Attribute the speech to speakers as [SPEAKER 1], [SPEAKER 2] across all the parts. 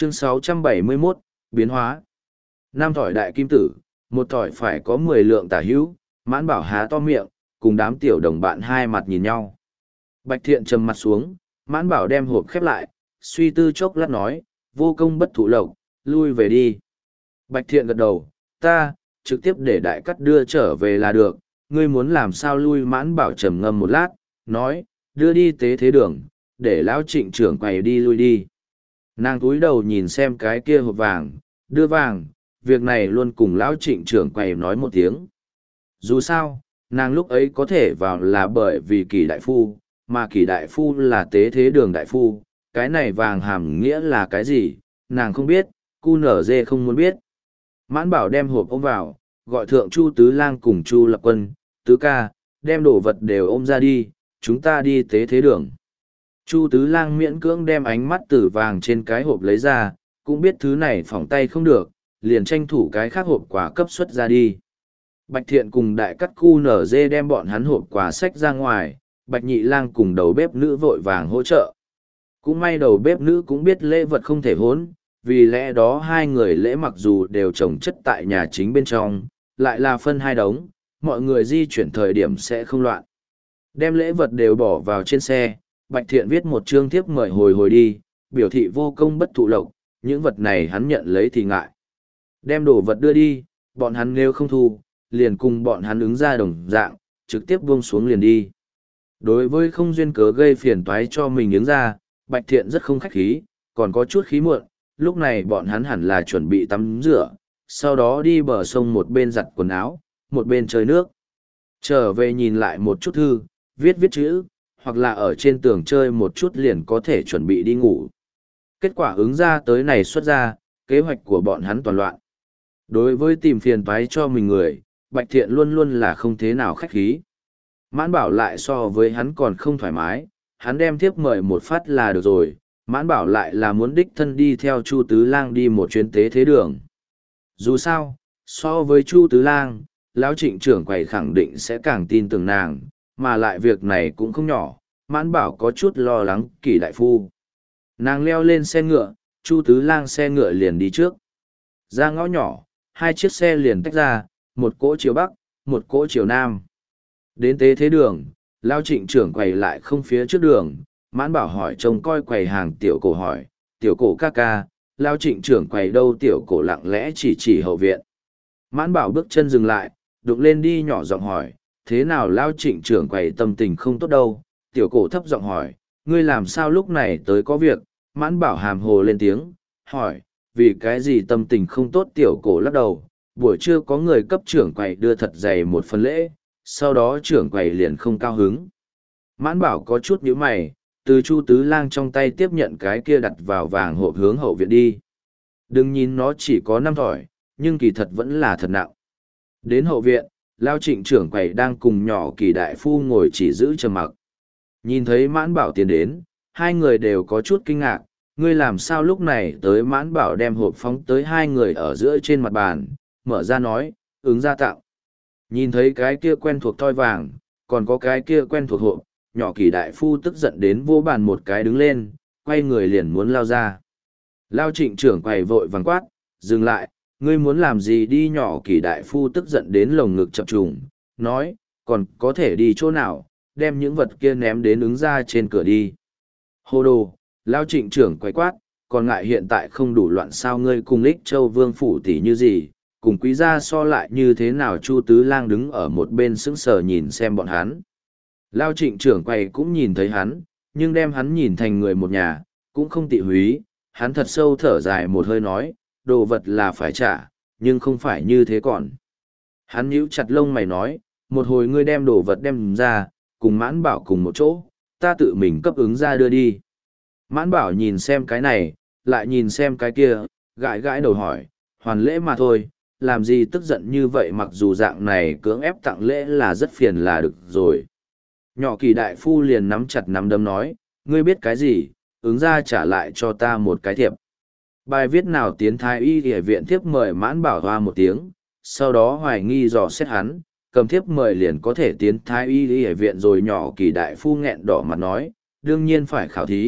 [SPEAKER 1] Chương 671, biến hóa. 5 thỏi đại kim tử, một thỏi phải có 10 lượng tả hữu, Mãn Bảo há to miệng, cùng đám tiểu đồng bạn hai mặt nhìn nhau. Bạch Thiện trầm mặt xuống, Mãn Bảo đem hộp khép lại, suy tư chốc lát nói, vô công bất thụ lộc, lui về đi. Bạch Thiện gật đầu, ta, trực tiếp để đại cắt đưa trở về là được, ngươi muốn làm sao lui. Mãn Bảo trầm ngâm một lát, nói, đưa đi tế thế đường, để lão Trịnh trưởng quầy đi lui đi. Nàng cúi đầu nhìn xem cái kia hộp vàng, đưa vàng, việc này luôn cùng lão Trịnh trưởng quầy nói một tiếng. Dù sao, nàng lúc ấy có thể vào là bởi vì Kỳ đại phu, mà Kỳ đại phu là tế thế đường đại phu, cái này vàng hàm nghĩa là cái gì, nàng không biết, cu nở dê không muốn biết. Mãn Bảo đem hộp ôm vào, gọi thượng Chu Tứ Lang cùng Chu Lập Quân, Tứ ca, đem đồ vật đều ôm ra đi, chúng ta đi tế thế đường. Chu Tứ Lang miễn cưỡng đem ánh mắt từ vàng trên cái hộp lấy ra, cũng biết thứ này phỏng tay không được, liền tranh thủ cái khác hộp quà cấp xuất ra đi. Bạch Thiện cùng đại cắt cu nở dê đem bọn hắn hộp quà xách ra ngoài, Bạch Nhị Lang cùng đầu bếp nữ vội vàng hỗ trợ. Cũng may đầu bếp nữ cũng biết lễ vật không thể hốn, vì lẽ đó hai người lễ mặc dù đều trồng chất tại nhà chính bên trong, lại là phân hai đống, mọi người di chuyển thời điểm sẽ không loạn. Đem lễ vật đều bỏ vào trên xe, Bạch Thiện viết một chương thiếp mời hồi đi, biểu thị vô công bất thụ lộc, những vật này hắn nhận lấy thì ngại. Đem đồ vật đưa đi, bọn hắn nếu không thu, liền cùng bọn hắn ứng ra đồng dạng, trực tiếp buông xuống liền đi. Đối với không duyên cớ gây phiền toái cho mình ứng ra, Bạch Thiện rất không khách khí, còn có chút khí muộn, lúc này bọn hắn hẳn là chuẩn bị tắm rửa, sau đó đi bờ sông một bên giặt quần áo, một bên chơi nước. Trở về nhìn lại một chút thư, viết chữ, hoặc là ở trên tường chơi một chút liền có thể chuẩn bị đi ngủ. Kết quả ứng ra tới này xuất ra, kế hoạch của bọn hắn toàn loạn. Đối với tìm phiền toái cho mình người, Bạch Thiện luôn luôn là không thế nào khách khí. Mãn Bảo lại so với hắn còn không thoải mái, hắn đem thiếp mời một phát là được rồi, Mãn Bảo lại là muốn đích thân đi theo Chu Tứ Lang đi một chuyến tế thế đường. Dù sao, so với Chu Tứ Lang, lão Trịnh trưởng quầy khẳng định sẽ càng tin tưởng nàng, mà lại việc này cũng không nhỏ, Mãn Bảo có chút lo lắng Kỳ đại phu. Nàng leo lên xe ngựa, Chu Tứ Lang xe ngựa liền đi trước. Ra ngõ nhỏ, hai chiếc xe liền tách ra, một cỗ chiều bắc, một cỗ chiều nam. Đến tế thế đường, lão Trịnh trưởng quầy lại không phía trước đường, Mãn Bảo hỏi trông coi quầy hàng tiểu cổ hỏi, tiểu cổ ca ca, lão Trịnh trưởng quầy đâu? Tiểu cổ lặng lẽ chỉ hậu viện. Mãn Bảo bước chân dừng lại, đụng lên đi nhỏ giọng hỏi, thế nào lão Trịnh trưởng quầy tâm tình không tốt đâu? Tiểu cổ thấp giọng hỏi, ngươi làm sao lúc này tới có việc? Mãn Bảo hàm hồ lên tiếng, hỏi, vì cái gì tâm tình không tốt? Tiểu cổ lắc đầu, buổi trưa có người cấp trưởng quầy đưa thật dày một phần lễ, sau đó trưởng quầy liền không cao hứng. Mãn Bảo có chút nhíu mày, từ Chu Tứ Lang trong tay tiếp nhận cái kia đặt vào vàng hộp hướng hậu viện đi. Đừng nhìn nó chỉ có 5 thỏi, nhưng kỳ thật vẫn là thật nặng. Đến hậu viện, lão Trịnh trưởng quầy đang cùng nhỏ Kỳ đại phu ngồi chỉ giữ trầm mặc. Nhìn thấy Mãn Bảo tiến đến, hai người đều có chút kinh ngạc, ngươi làm sao lúc này tới? Mãn Bảo đem hộp phóng tới hai người ở giữa trên mặt bàn, mở ra nói, ứng ra tặng. Nhìn thấy cái kia quen thuộc thoi vàng, còn có cái kia quen thuộc hộp, nhỏ Kỳ đại phu tức giận đến vô bàn một cái đứng lên, quay người liền muốn lao ra. Lao Trịnh trưởng quầy vội vàng quát, dừng lại, ngươi muốn làm gì đi? Nhỏ Kỳ đại phu tức giận đến lồng ngực chập trùng, nói, còn có thể đi chỗ nào, đem những vật kia ném đến ứng ra trên cửa đi. Hô đồ, Lao Trịnh trưởng quầy quát, còn ngại hiện tại không đủ loạn sao? Ngươi cùng Lích Châu Vương phủ tỷ như gì, cùng quý gia so lại như thế nào? Chu Tứ Lang đứng ở một bên sững sờ nhìn xem bọn hắn. Lao Trịnh trưởng quầy cũng nhìn thấy hắn, nhưng đem hắn nhìn thành người một nhà, cũng không tị húy, hắn thật sâu thở dài một hơi nói, đồ vật là phải trả, nhưng không phải như thế còn. Hắn nhíu chặt lông mày nói, một hồi ngươi đem đồ vật đem ra, cùng Mãn Bảo cùng một chỗ, ta tự mình cấp ứng ra đưa đi. Mãn Bảo nhìn xem cái này, lại nhìn xem cái kia, gãi gãi đầu hỏi, hoàn lễ mà thôi, làm gì tức giận như vậy? Mặc dù dạng này cưỡng ép tặng lễ là rất phiền là được rồi. Nhỏ Kỳ đại phu liền nắm chặt nắm đấm nói, ngươi biết cái gì, ứng ra trả lại cho ta một cái thiệp. Bài viết nào tiến thái y y viện thiếp mời? Mãn Bảo hoa một tiếng, sau đó hoài nghi dò xét hắn, cầm thiếp mời liền có thể tiến thái y y viện rồi? Nhỏ Kỳ đại phu nghẹn đỏ mặt nói, đương nhiên phải khảo thí,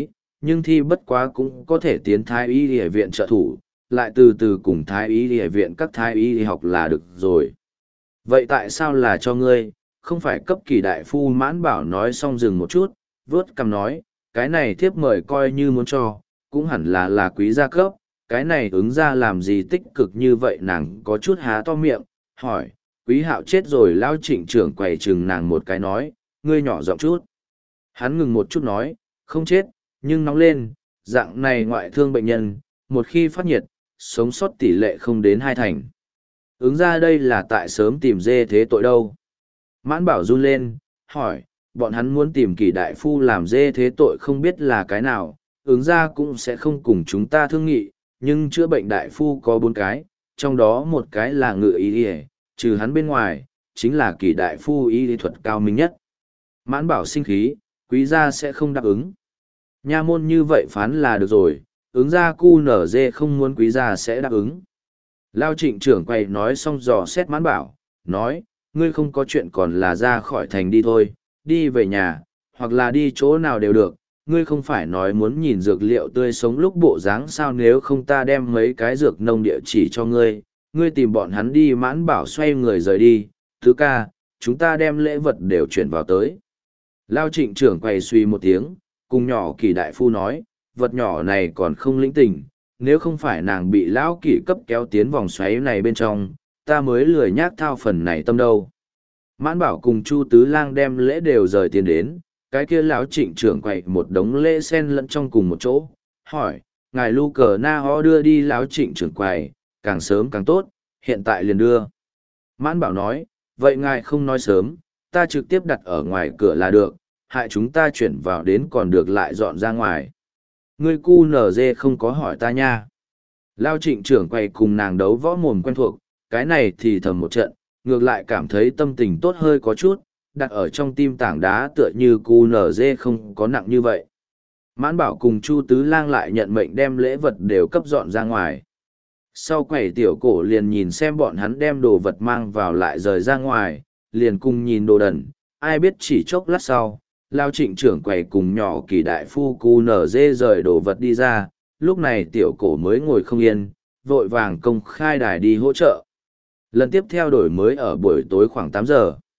[SPEAKER 1] nhưng thi bất quá cũng có thể tiến thái y y viện trợ thủ, lại từ từ cùng thái y y viện các thái y học là được rồi. Vậy tại sao là cho ngươi, không phải cấp kỳ đại phu? Mãn Bảo nói xong dừng một chút, vớt cằm nói, cái này thiếp mời coi như muốn cho, cũng hẳn là quý gia cấp, cái này ứng ra làm gì tích cực như vậy? Nàng có chút há to miệng, hỏi, Quý Hạo chết rồi? Lao Trịnh trưởng quầy chừng nàng một cái nói, ngươi nhỏ giọng chút. Hắn ngừng một chút nói, không chết, nhưng nóng lên, dạng này ngoại thương bệnh nhân, một khi phát nhiệt, sống sót tỷ lệ không đến 2%. Ứng ra đây là tại sớm tìm dê thế tội đâu. Mãn Bảo run lên, hỏi, bọn hắn muốn tìm Kỳ đại phu làm dê thế tội không biết là cái nào, ứng ra cũng sẽ không cùng chúng ta thương nghị, nhưng chữa bệnh đại phu có 4 cái, trong đó một cái là Ngự y y, trừ hắn bên ngoài, chính là Kỳ đại phu y lý thuật cao minh nhất. Mãn Bảo sinh khí, quý gia sẽ không đáp ứng. Nha môn như vậy phán là được rồi, ứng ra cu nở dê không muốn quý gia sẽ đáp ứng. Lao Trịnh trưởng quầy nói xong dò xét Mãn Bảo, nói, ngươi không có chuyện còn là ra khỏi thành đi thôi, đi về nhà, hoặc là đi chỗ nào đều được, ngươi không phải nói muốn nhìn dược liệu tươi sống lúc bộ dáng sao? Nếu không ta đem mấy cái dược nông địa chỉ cho ngươi, ngươi tìm bọn hắn đi. Mãn Bảo xoay người rời đi, tứ ca, chúng ta đem lễ vật đều chuyển vào tới. Lao Trịnh trưởng quầy suy một tiếng, cùng nhỏ Kỳ đại phu nói, vật nhỏ này còn không lĩnh tình, nếu không phải nàng bị lão Kỳ cấp kéo tiến vòng xoáy này bên trong, ta mới lười nhác thao phần này tâm đâu. Mãn Bảo cùng Chu Tứ Lang đem lễ đều rời tiền đến, cái kia lão Trịnh trưởng quầy một đống lễ xen lẫn trong cùng một chỗ, hỏi, ngài Lu Cờ Na Ho đưa đi? Lão Trịnh trưởng quầy, càng sớm càng tốt, hiện tại liền đưa. Mãn Bảo nói, vậy ngài không nói sớm, ta trực tiếp đặt ở ngoài cửa là được, hại chúng ta chuyển vào đến còn được lại dọn ra ngoài. Ngươi cu nở dê không có hỏi ta nha. Lao Trịnh trưởng quầy cùng nàng đấu võ mồm quen thuộc, cái này thì thầm một trận, ngược lại cảm thấy tâm tình tốt hơi có chút, đặt ở trong tim tảng đá tựa như cu nở dê không có nặng như vậy. Mãn Bảo cùng Chu Tứ Lang lại nhận mệnh đem lễ vật đều cấp dọn ra ngoài. Sau quầy tiểu cổ liền nhìn xem bọn hắn đem đồ vật mang vào lại rời ra ngoài, liền cùng nhìn đồ đần, ai biết chỉ chốc lát sau, Lao Trịnh trưởng quầy cùng nhỏ Kỳ đại phu cu nở dê rời đồ vật đi ra, lúc này tiểu cổ mới ngồi không yên, vội vàng công khai đài đi hỗ trợ. Lần tiếp theo đổi mới ở buổi tối khoảng 8 giờ.